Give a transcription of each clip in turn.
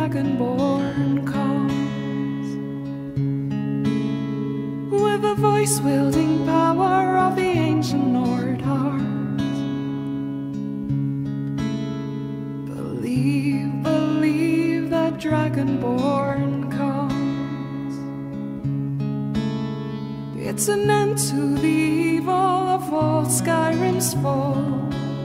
dragonborn comes, with the voice-wielding power of the ancient Nordheart. Believe, believe that dragonborn comes. It's an end to the evil of all Skyrim's foes.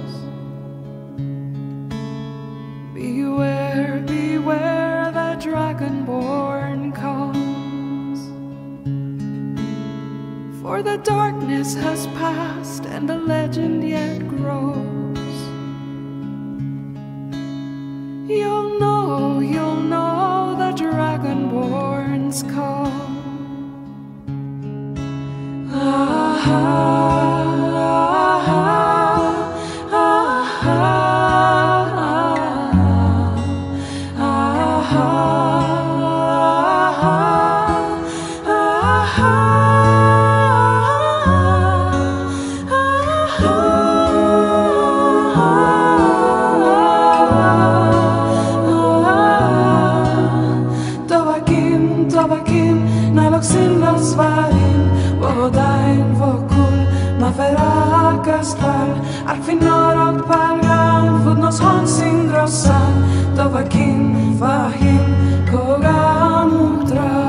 Beware, beware, the dragonborn comes. For the darkness has passed and the legend yet grows. You'll know the dragonborn's come. Arfinor och Palgan, Fudnos Honsin Grossan, Tovakin, Fahim, Kogamutra.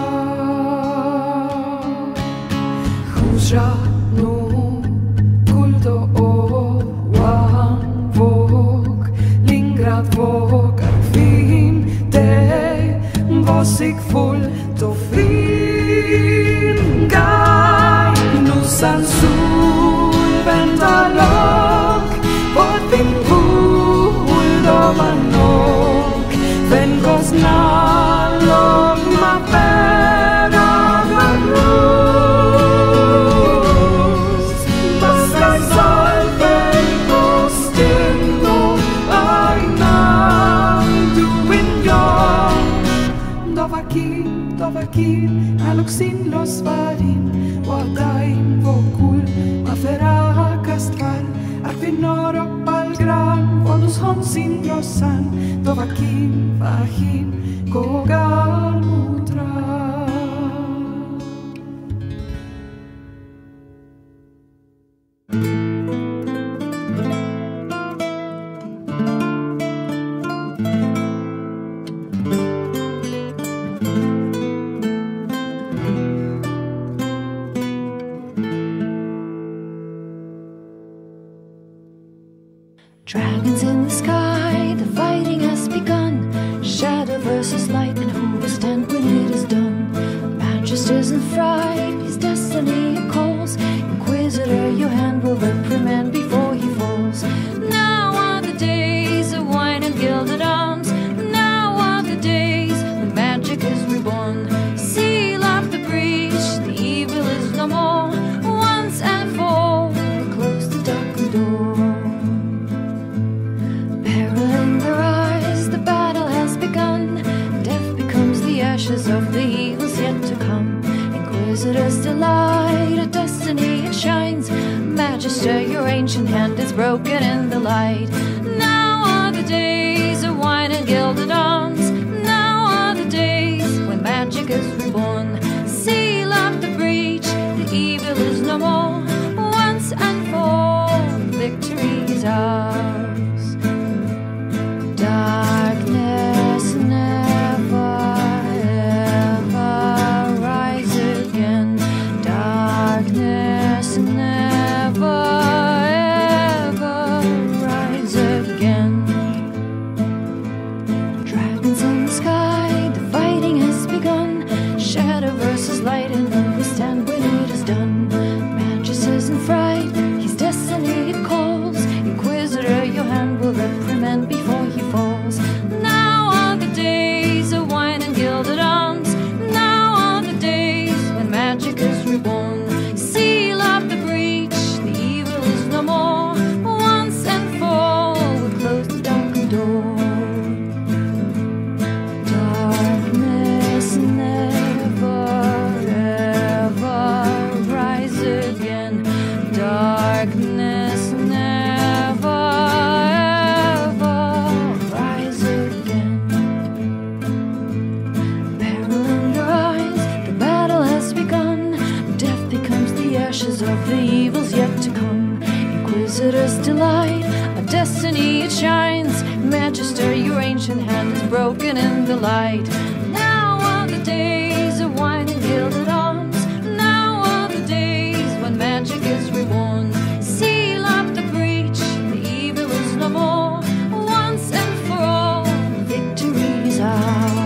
Huzra no kuldo oan våg, Lingrad vågar fin, det var sig fullt och fin. Gai, nusan vänta låg på din pool då man nog vänkos nalog ma peragaros baskai salve costino ainam duin yon Dovakin aluksin los varin wadain vokul mafera kastval Arfinor och Palgran Vonus Honsin Grossan Dovakin Vahim Kogamutra. Dragons in the sky, the fighting has begun. Shadow versus light, and who will stand when it is done? Magisters in fright, his destiny calls. Inquisitor, your hand will reprimand before he falls. Now are the days of wine and gilded arms. Now are the days when magic is reborn. Seal up the breach, the evil is no more. Once and for all, close the darkened door. Of the evils yet to come, Inquisitor's delight, a destiny it shines. Magister, your ancient hand is broken in the light. Now are the days of wine and gilded arms. Now are the days when magic is reborn. Seal up the breach, the evil is no more. Once and for all, victory is ours. Darkness never never ever rise again. of the evils yet to come. Inquisitor's delight, a destiny it shines. Magister, your ancient hand is broken in the light. Now are the days of wine and gilded arms. Now are the days when magic is reborn. Seal up the breach, the evil is no more. Once and for all, victory is ours.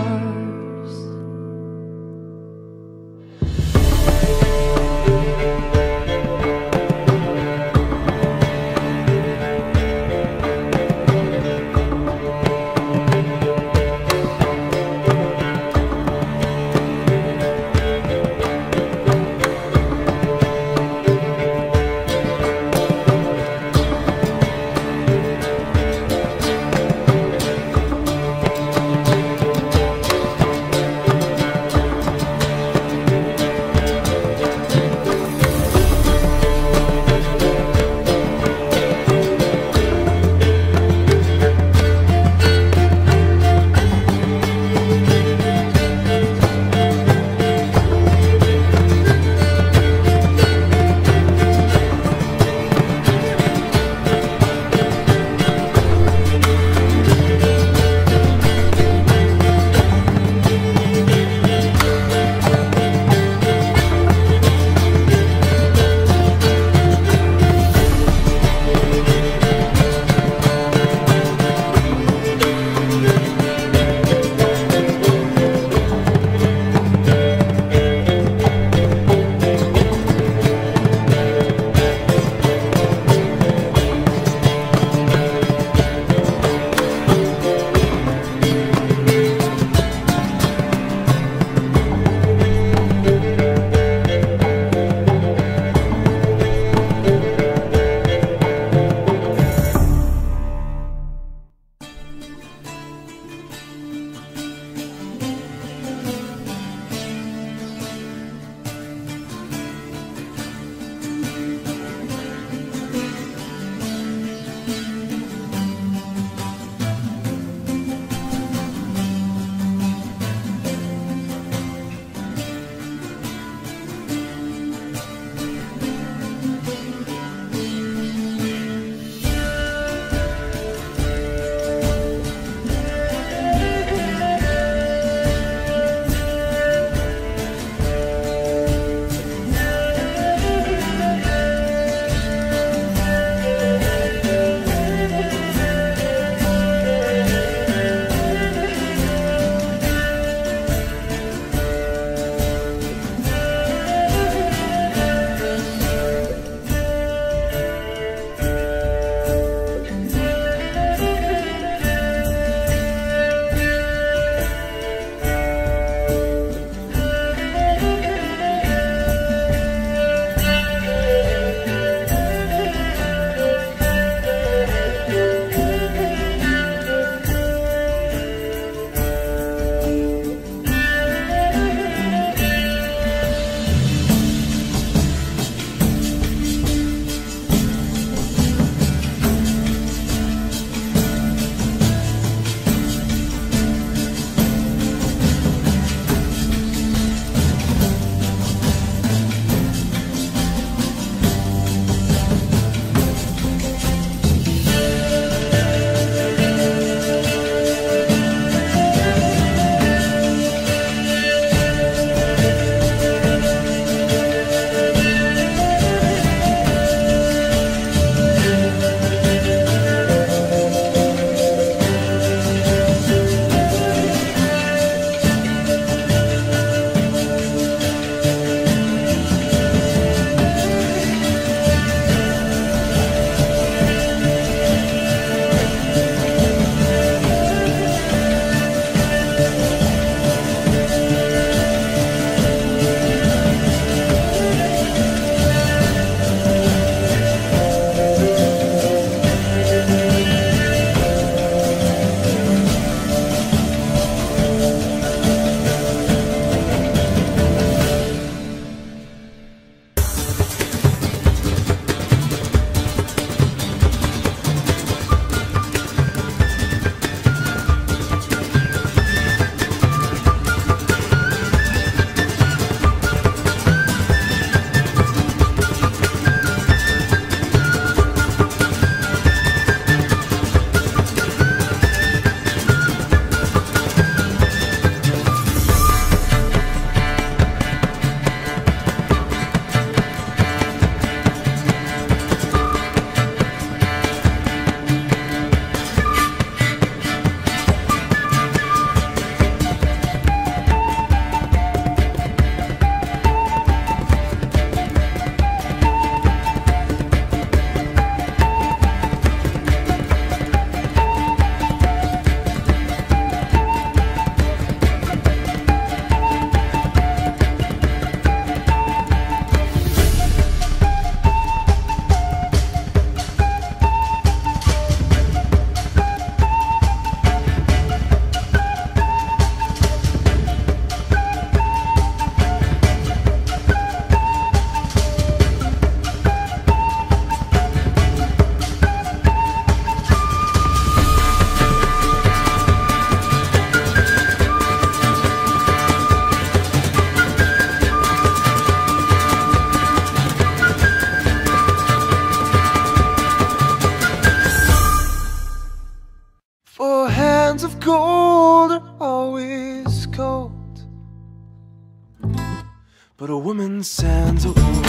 woman sends a woman.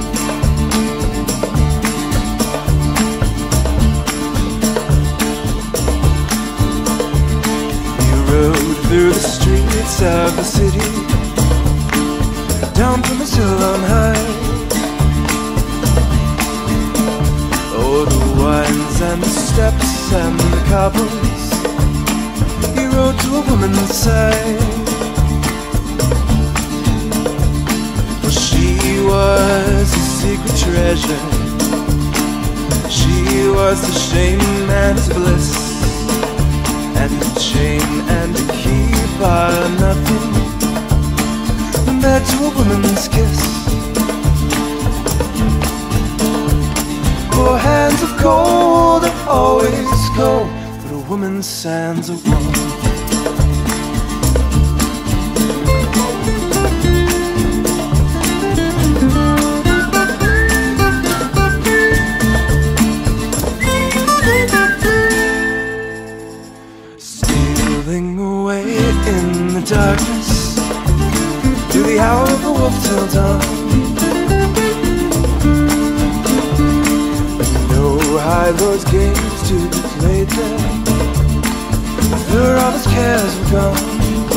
You rode through the streets of the city, down from the hill on high. Oh, the wines and the steps and the cobbles, you rode to a woman's side. For she was a secret treasure, she was the shame and the bliss, and the chain and the key are nothing compared to a woman's kiss. For hands of gold are always cold, but a woman's hands are warm. Stealing away in the darkness, through the hour of the wolf till dawn. High Lord's games to be played there, after all his cares were gone.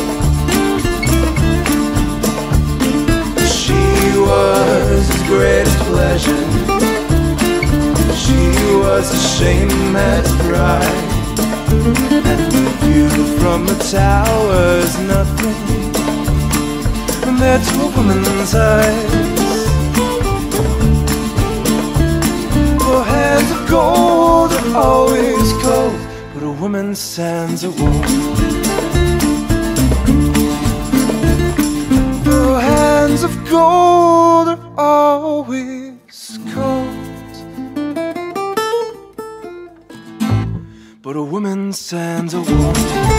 She was his greatest pleasure, she was his shame and his pride, and the view from the tower's nothing compared to a woman's eyes. For hands of gold are always cold, but a woman's hands are warm. For hands of gold are always cold, but a woman's hands are warm.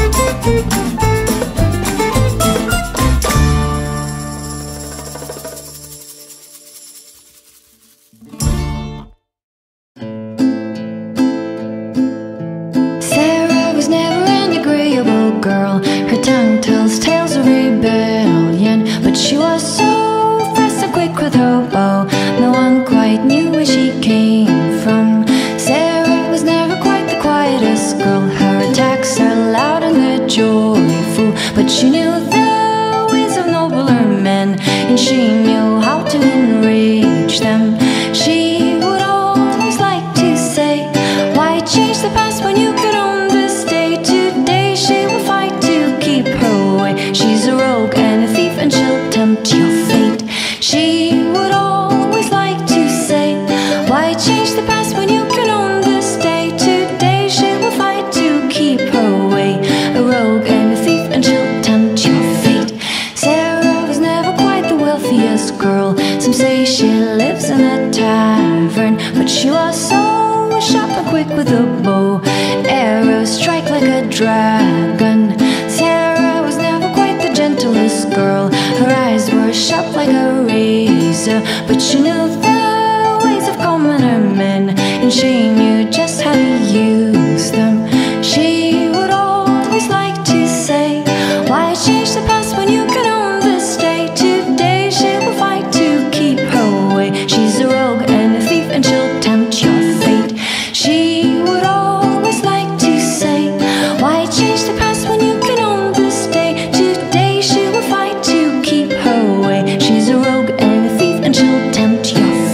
Girl, her tongue tells tales of rebellion, but she was so fast and quick with her bow, no one quite knew where she came from. Sarah was never quite the quietest girl, her attacks are loud and they're joyful, but she knew the ways of nobler men, and she knew how to enrage them. She would always like to say, why change the past when you could own this day? Today she will fight to keep her way. She's a rogue and a thief and she'll tempt your fate. She would always like to say, why change the past when you can own this day? Today she will fight to keep her way. A rogue and a thief and she'll tempt your fate. Sarah was never quite the wealthiest girl, some say she lives in a tavern, but she was so sharp and quick with a bow, arrows strike like a dragon. Sarah was never quite the gentlest girl, her eyes were sharp like a razor, but she knew the ways of commoner men, and she knew just how to use them. She would always like to say, why change the past when you can own this day? Today she will fight to keep her way. She's a rogue and a thief and she'll tempt your fate. She would always like to say, why change the past when you can own this day? Today she will fight to keep her way. She's a rogue and a thief and she'll tempt your fate.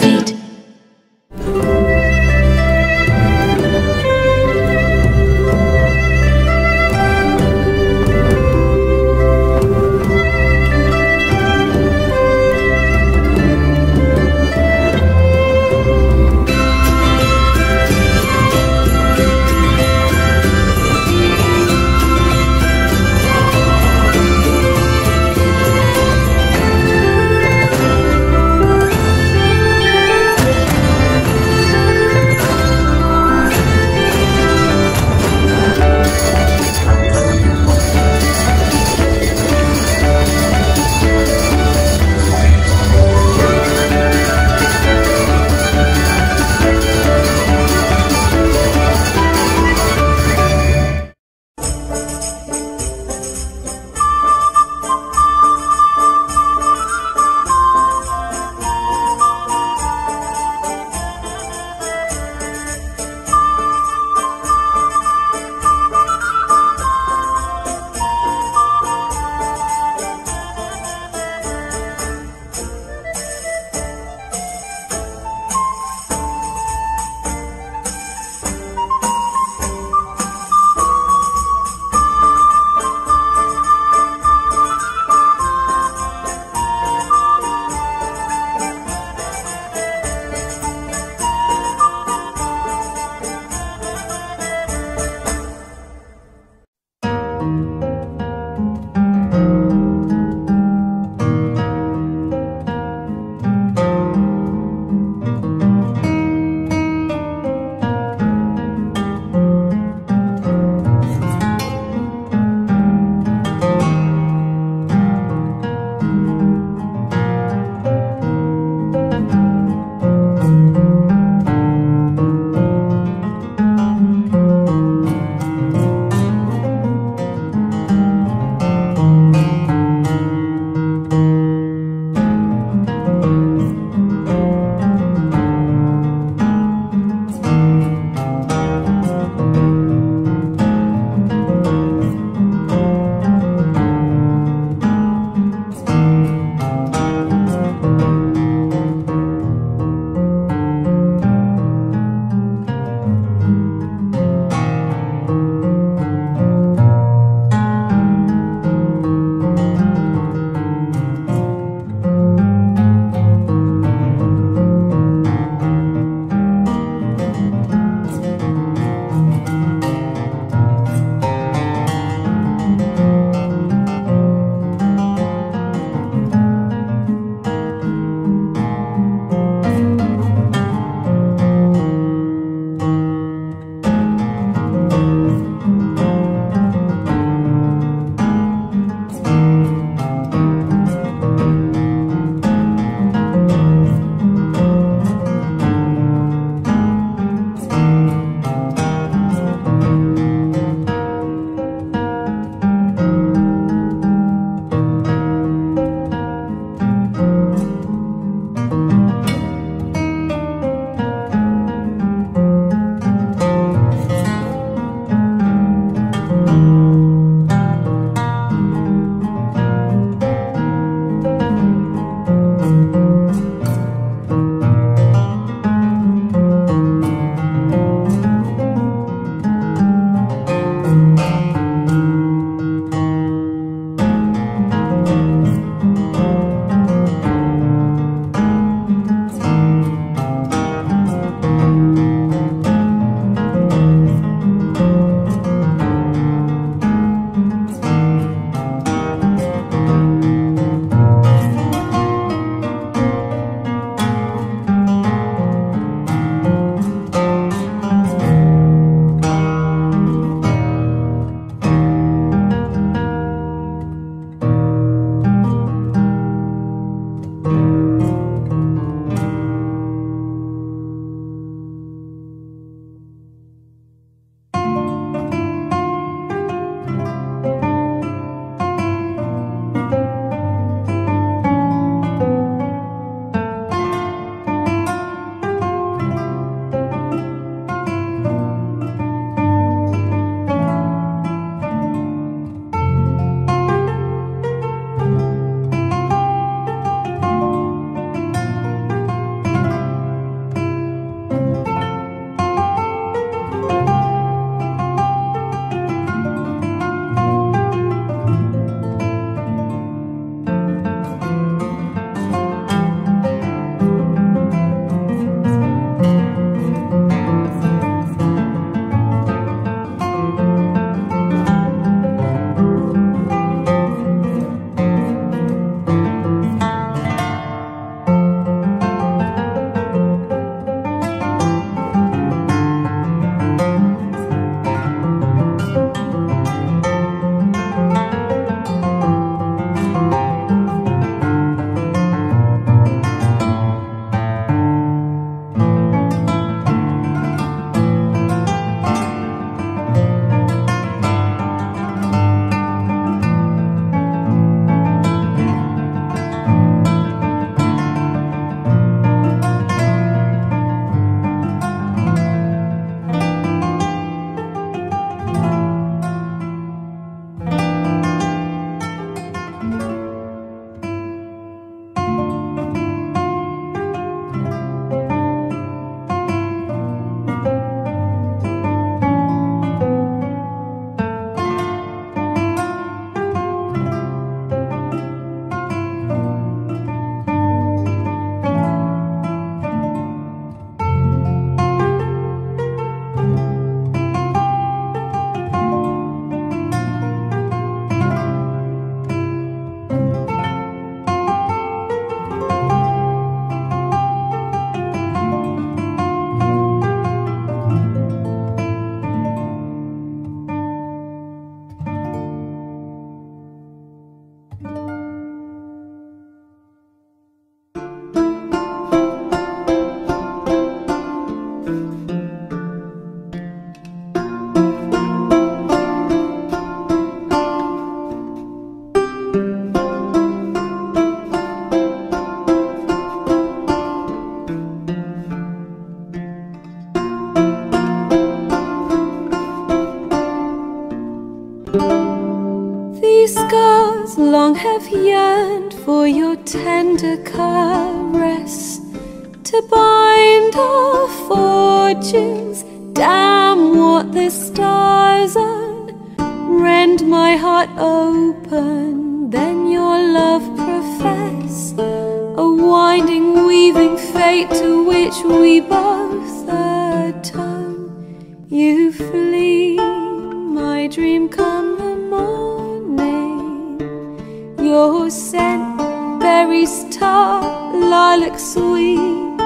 long have yearned for your tender caress to bind our fortunes. Damn what the stars are, rend my heart open, then your love profess, a winding, weaving fate to which we both atone. You flee, my dream come the morning, your scent, berries tart, lilac sweet,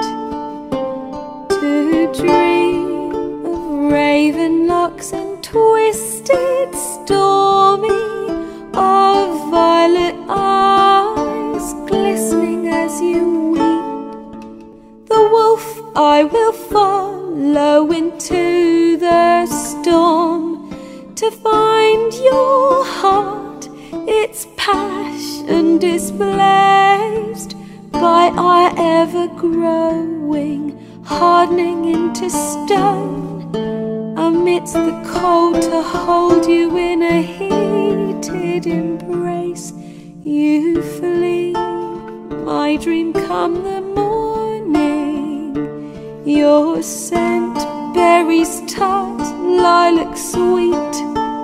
to dream of raven locks and twisted stormy, of violet eyes glistening as you weep. The wolf I will follow into the storm, to find your heart, its passion displaced by our ever-growing, hardening into stone, amidst the cold to hold you in a heated embrace. You flee, my dream come the morning, your scent, berries tart, lilac sweet,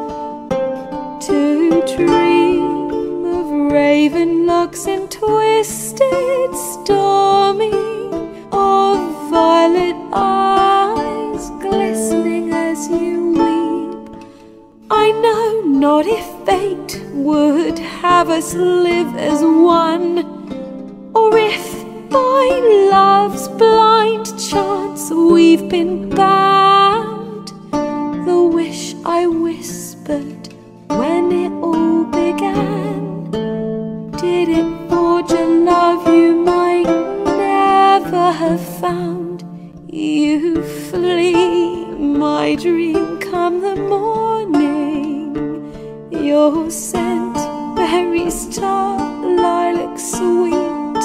to dream of raven locks and twisted stormy, of violet eyes glistening as you weep. I know not if fate would have us live as one, or if by love's blind chance we've been bound. The wish I whispered when it all began, did it forge a love you might never have found? You flee, my dream come the morning, your scent, berries tart, lilac sweet,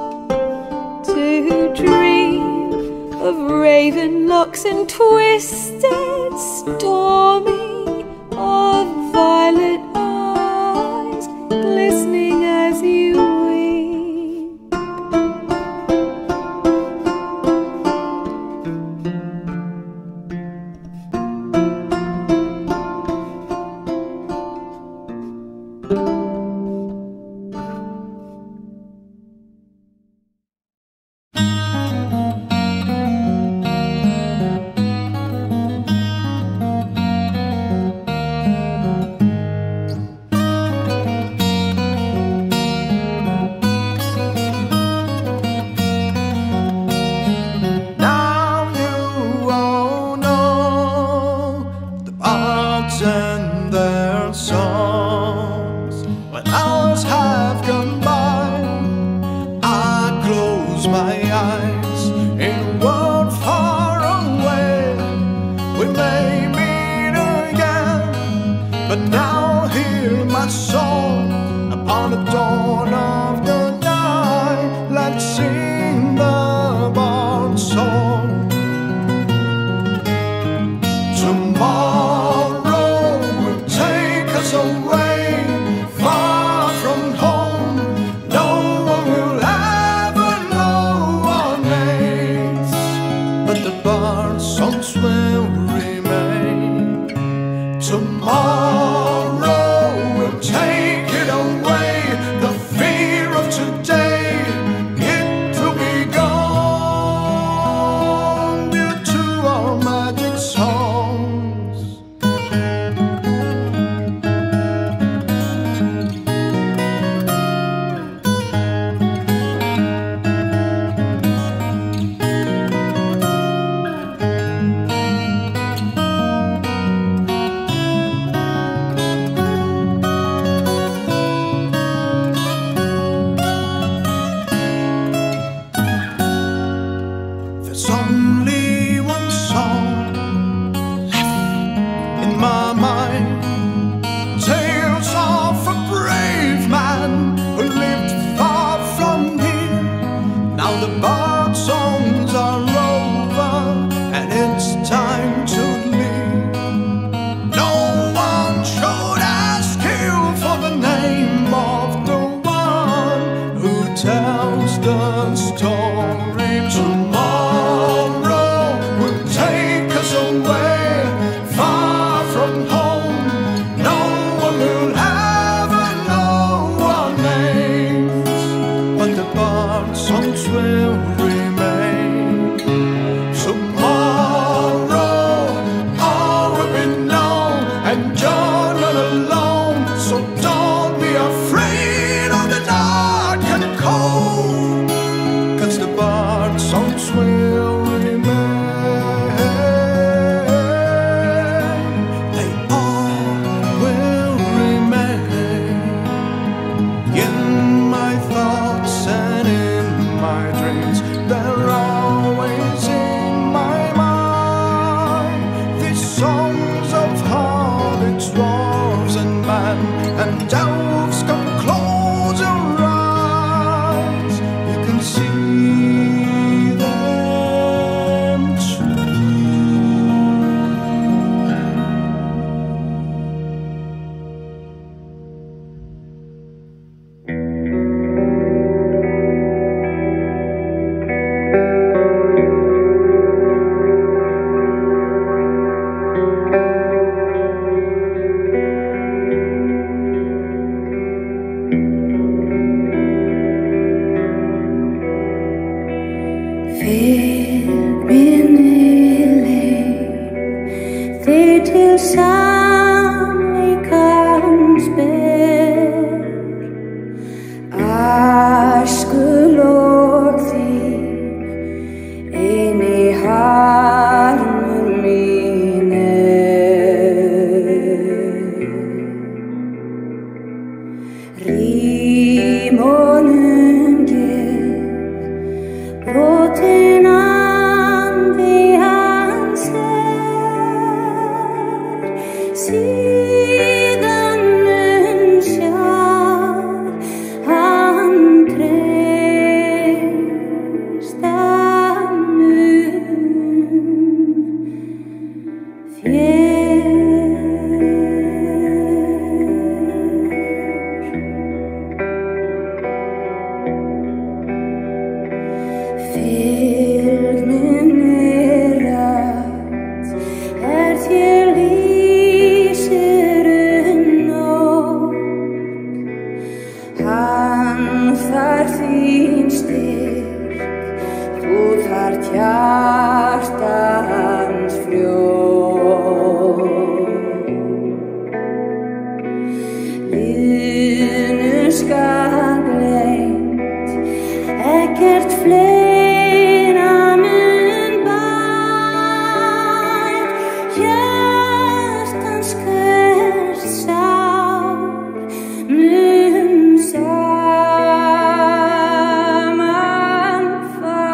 to dream of raven locks and twisted stormy, of violet eyes glistening as you weep. And their songs, when hours have gone by, I close my eyes in a world far away. We may meet again, but now hear my song upon the dawn of the night. Let's sing the barn song. Tomorrow away, far from home, no one will ever know our names, but the barn songs will remain. Tomorrow will take it away, the fear tells the story. Tomorrow will take us away, far from home. No one will ever know our names, but the bird songs will remain. Tomorrow all will be known, and you're not alone. So don't be afraid of the dark and cold, 'cause the bird songs will remain. They all will remain in my thoughts and in my dreams. They're always in my mind. These songs of hobbits, dwarves and men and elves, come close your eyes. You can see them too. Fylg minni leið þig til sannleikans ber. Æskulok þín eini harmur mín Rímunum gef brotin andi hans síðan mun sjá hann treysta mun Fylg minni rödd þér lýsir nótt. Hann þarf þín styrk, þú þarft hjarta hans frjótt. Liðnu skal gleymt, ekkert fleira mun bært. Hjartans hvert sár mun saman fá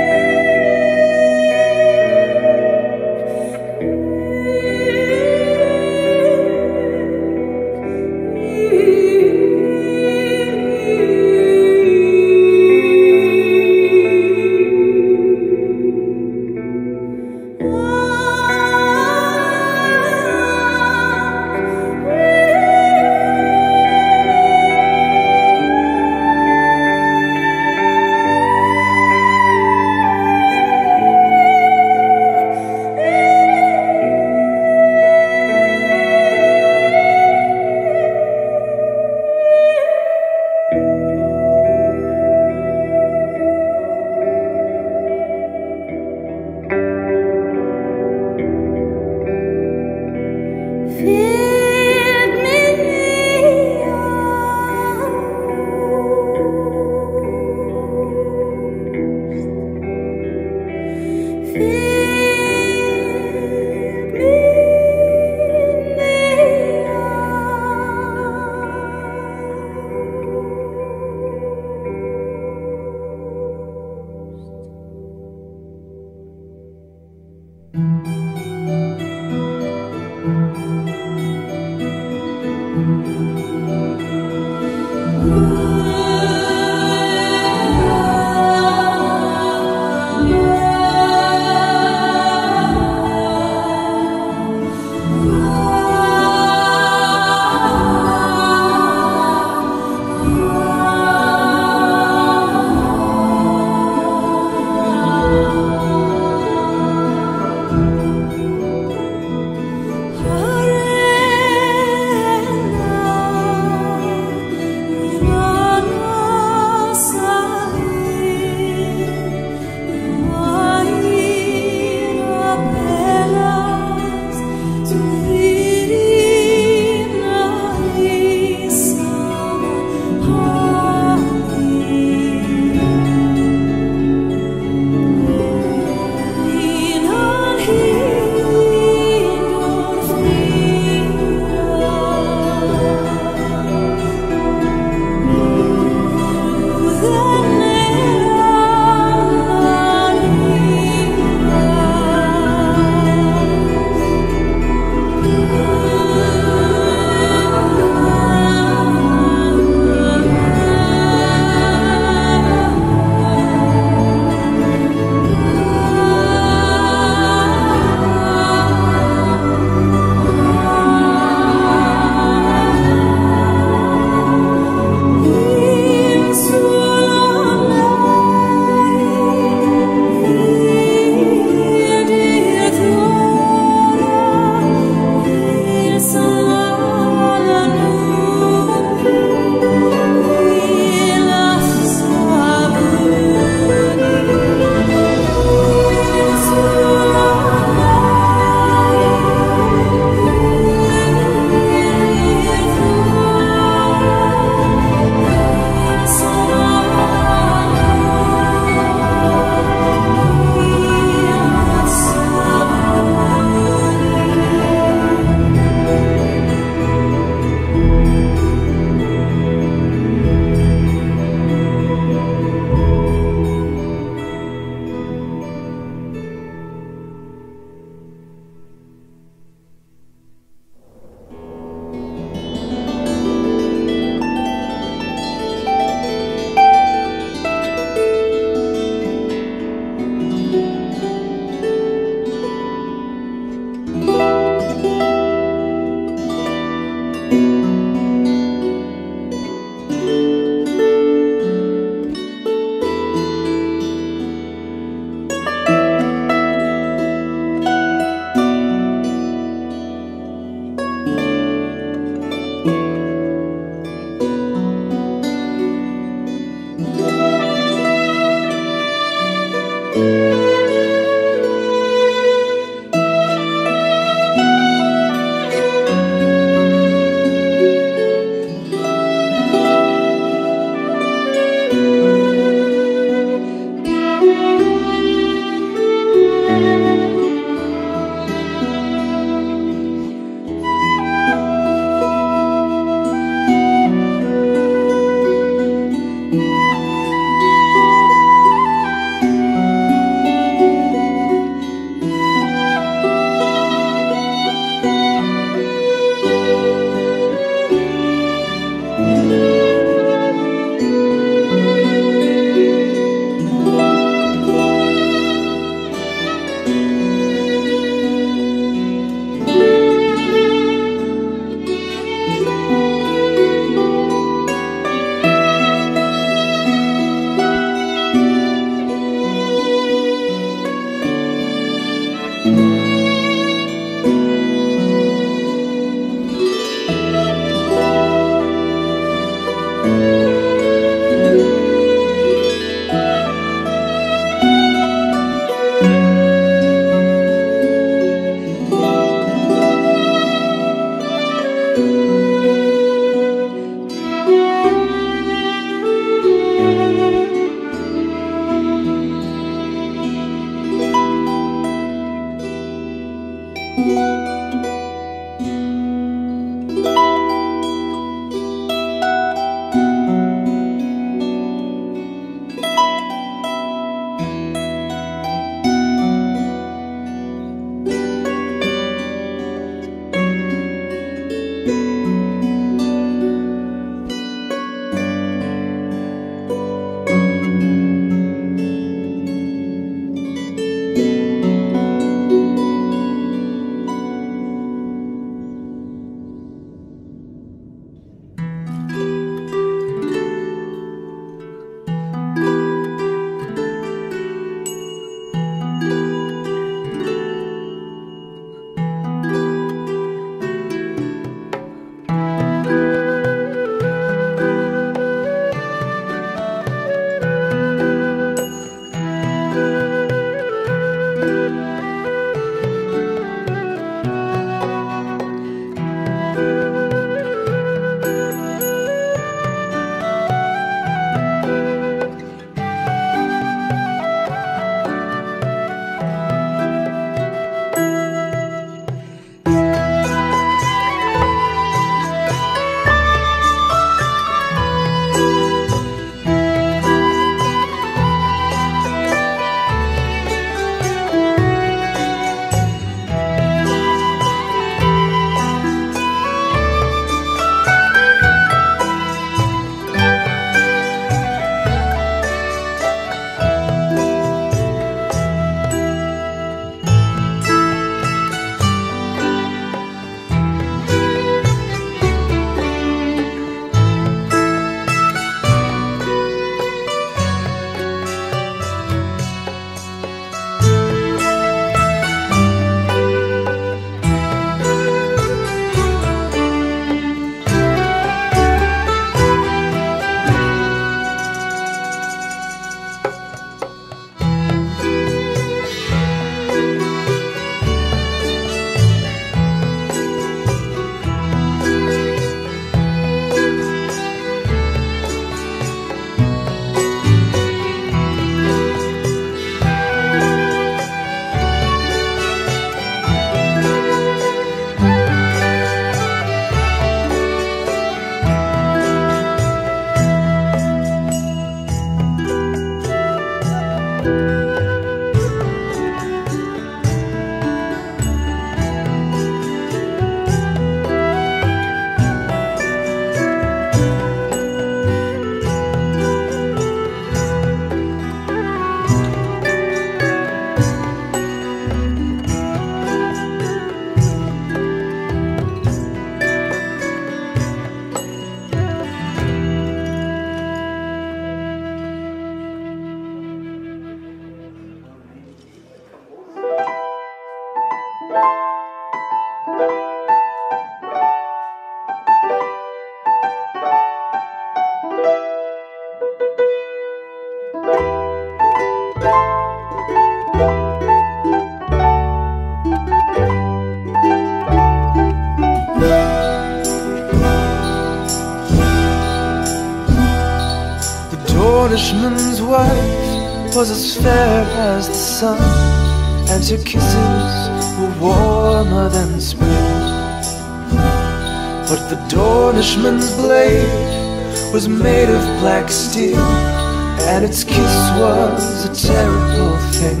Dornishman's wife was as fair as the sun, and her kisses were warmer than spring. But the Dornishman's blade was made of black steel, and its kiss was a terrible thing.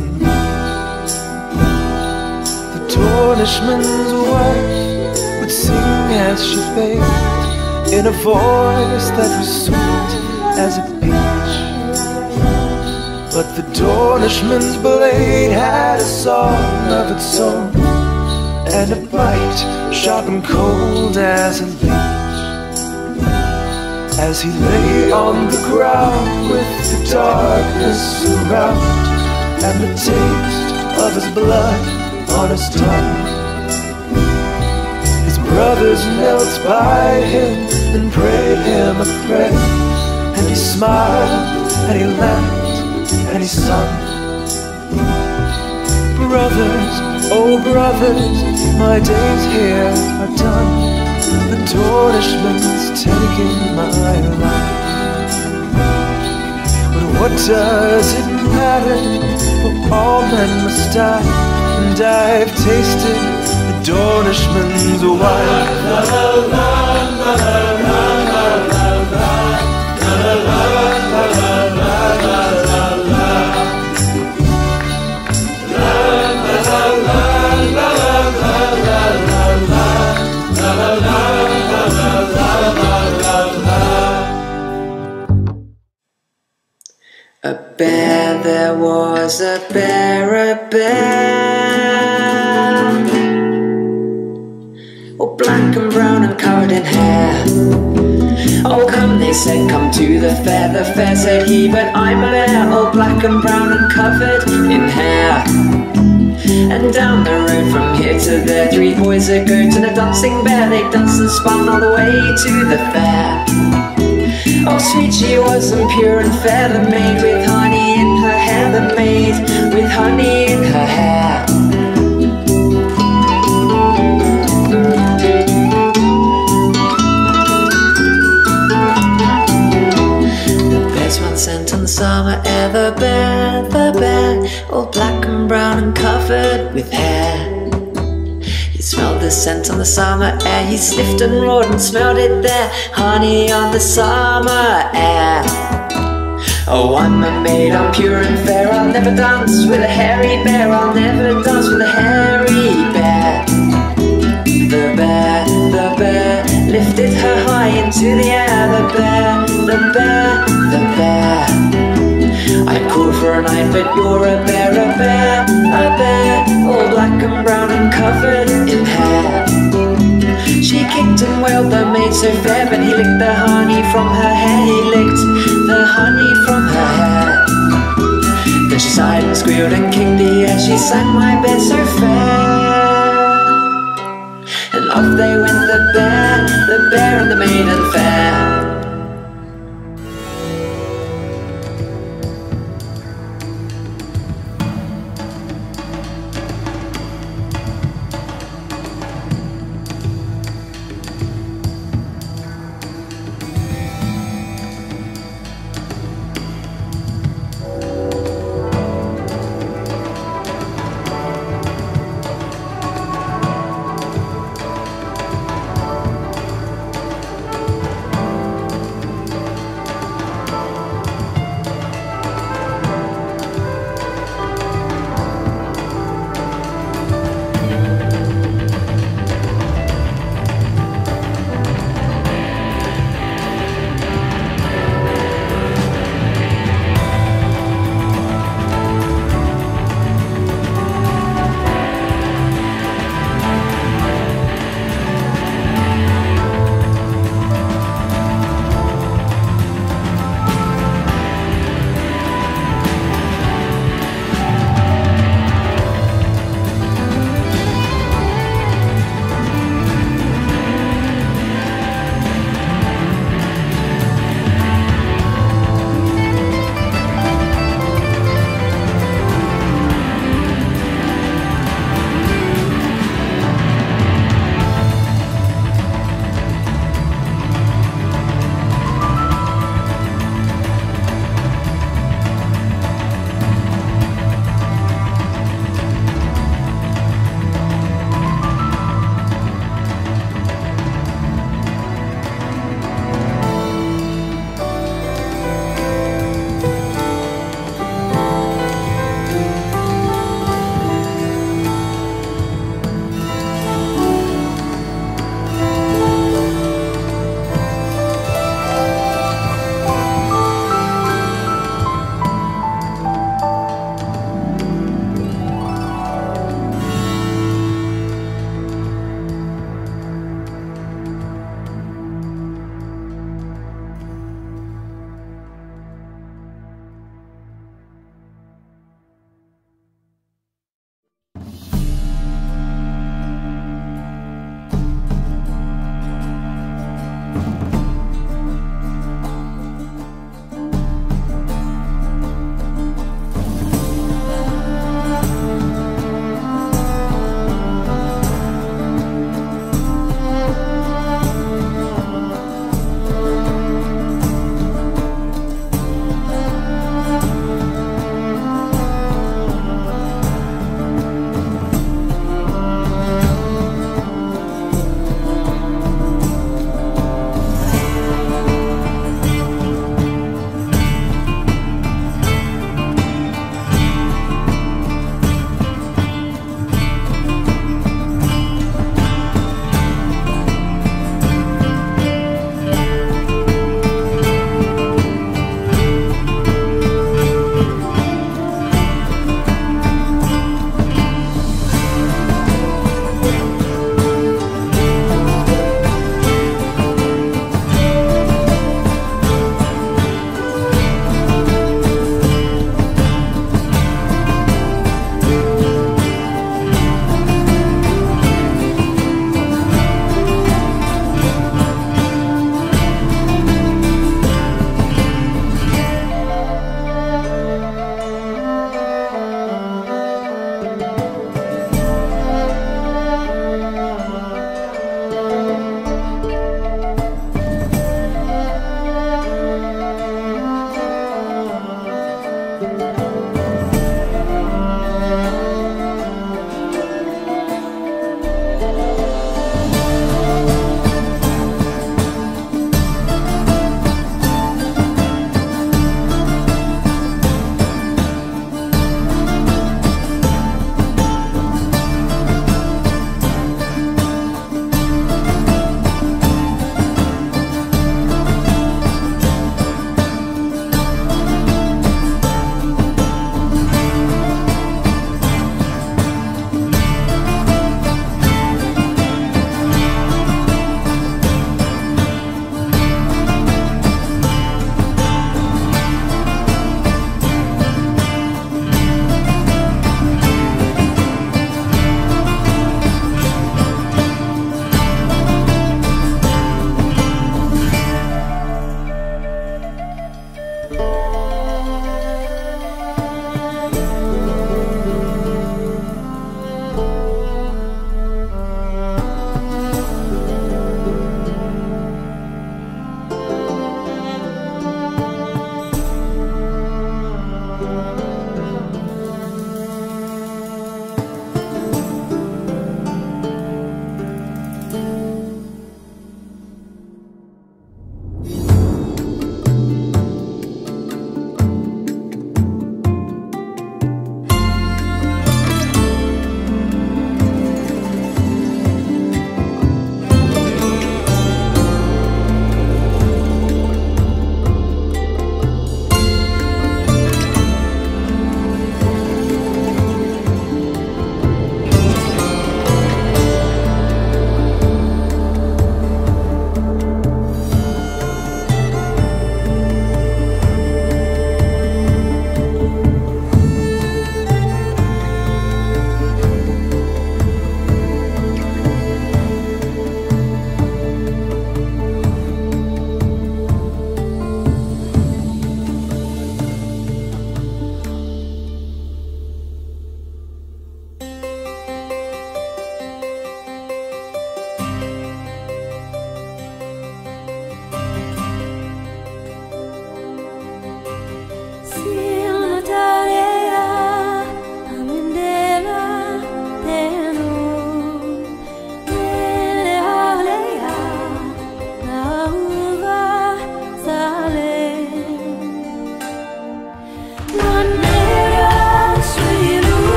The Dornishman's wife would sing as she bathed, in a voice that was sweet as a peach. But the Dornishman's blade had a song of its own, and a bite sharp and cold as a leech. As he lay on the ground with the darkness around, and the taste of his blood on his tongue, his brothers knelt by him and prayed him a prayer, and he smiled and he laughed and he sung. Brothers, oh brothers, my days here are done. The Dornishman's taking my life. But what does it matter? For all men must die, and I've tasted the Dornishman's wife. La la la la la la la la la A bear, there was a bear, all black and brown and covered in hair. Oh come, they said, come to the fair. The fair said he, but I'm a bear, all black and brown and covered in hair. And down the road from here to there, three boys, a goat and a dancing bear. They danced and spun all the way to the fair. Oh sweet she was and pure and fair, the maid with honey in her hair, the maid with honey in her hair. The bear's one scent on the summer air, the bear, all black and brown and covered with hair. He smelled the scent on the summer air, he sniffed and roared and smelled it there, honey on the summer air. Oh, I'm a maid, I'm pure and fair, I'll never dance with a hairy bear, I'll never dance with a hairy bear. The bear lifted her high into the air, the bear. I called for a night, but you're a bear, all black and brown and covered in hair. She kicked and wailed, the maid so fair, but he licked the honey from her hair, he licked the honey from her hair. Then she sighed and squealed and kicked the air, she sang my bed so fair. And off they went, the bear and the maiden fair.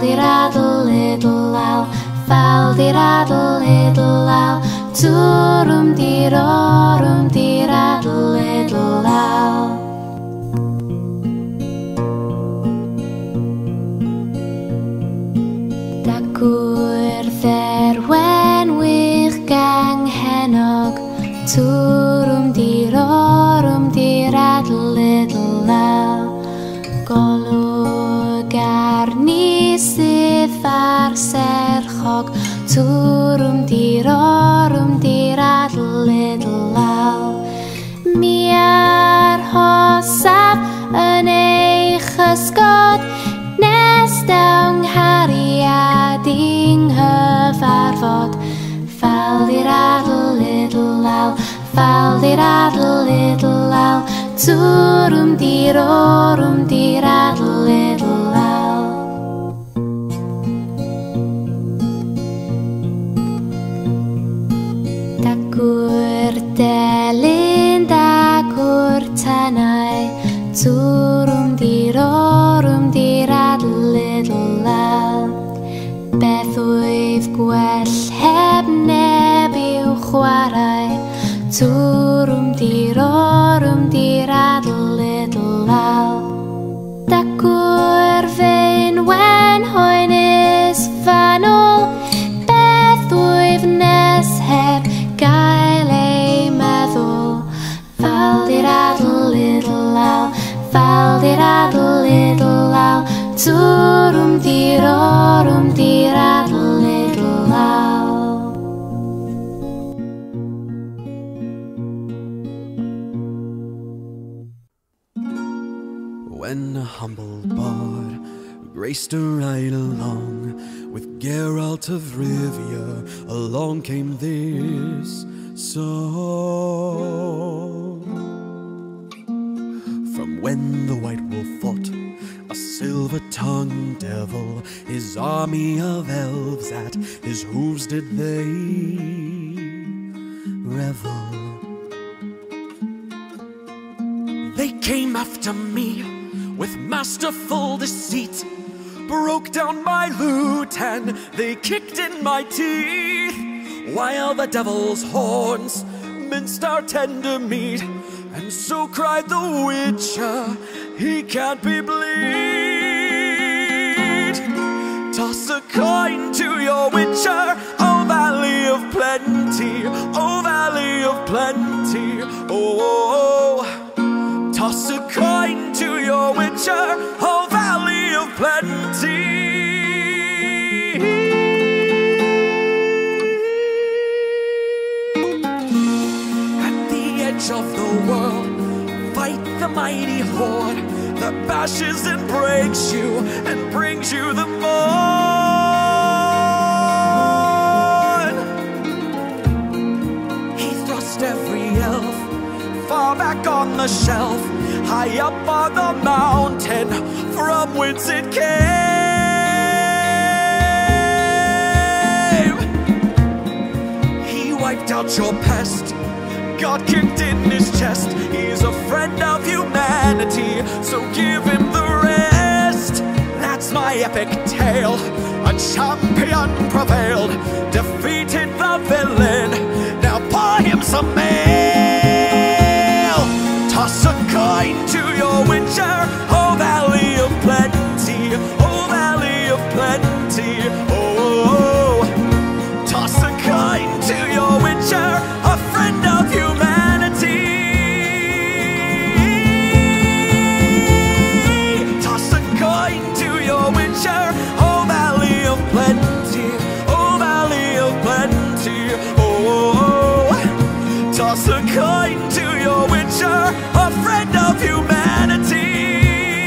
Fal-di-raddle-diddle owl, fal-di-raddle-diddle owl, toorum-dee-rorum-dee-raddle-diddle owl. Dagwr dderwen wych ganghennog, toorum-dee-rorum-dee-raddle-diddle owl. Golwg arni sydd ar serchog, toorum-dee-rorum-dee-raddle-diddle owl. Mi ar hosaf yn eich ysgod, nes dawn hariad i'n hyfarfod. Fal-di-raddle-diddle owl, fal-di-raddle-diddle owl, toorum-dee-rorum-dee-raddle-diddle owl. Dagwr delyn, dagwr tanau, toorum-dee-rorum-dee-raddle-diddle owl. Beth wyf gwell heb neb i'w chwarae, toorum-dee-rorum-dee-raddle-diddle owl. Dagwr fe'n wen hoenus fanwl, beth wyf nes heb gael ei meddwl. Fal-di-raddle-diddle owl, fal-di-raddle-diddle owl, toorum-dee-rorum-dee-raddle-diddle owl. When a humble bard graced a ride along with Geralt of Rivia, along came this song. From when the White Wolf fought a silver-tongued devil, his army of elves at his hooves did they revel. They came after me with masterful deceit, broke down my lute and they kicked in my teeth, while the devil's horns minced our tender meat. And so cried the witcher, he can't be bleed. Toss a coin to your witcher, oh valley of plenty, oh valley of plenty, oh. Toss a coin to your witcher, oh valley of plenty. At the edge of the world, fight the mighty horde that bashes and breaks you and brings you the morn. He thrust every elf far back on the shelf, high up on the mountain from whence it came. He wiped out your pest, God kicked in his chest. He's a friend of humanity, so give him the rest. That's my epic tale. A champion prevailed, defeated the villain. Now pour him some ale. Toss a coin to your witcher, oh valley of plenty, oh valley of plenty, oh. Toss a coin to your witcher, a friend of humanity. Toss a coin to your witcher, oh valley of plenty, oh valley of plenty, oh. Toss a coin to your witcher, a friend of humanity.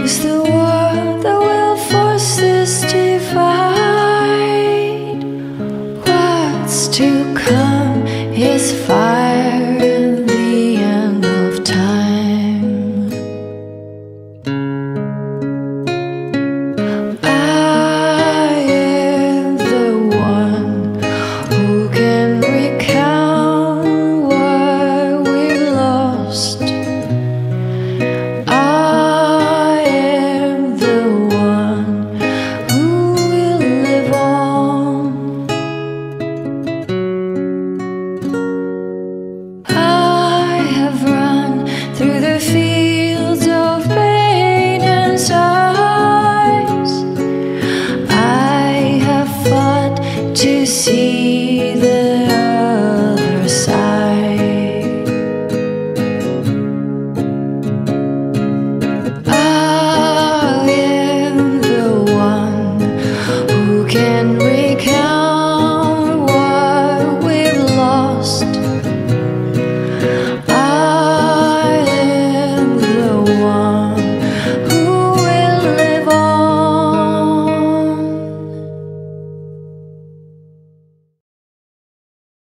Is the world that will force this divide? What's to come is fire and the end of time.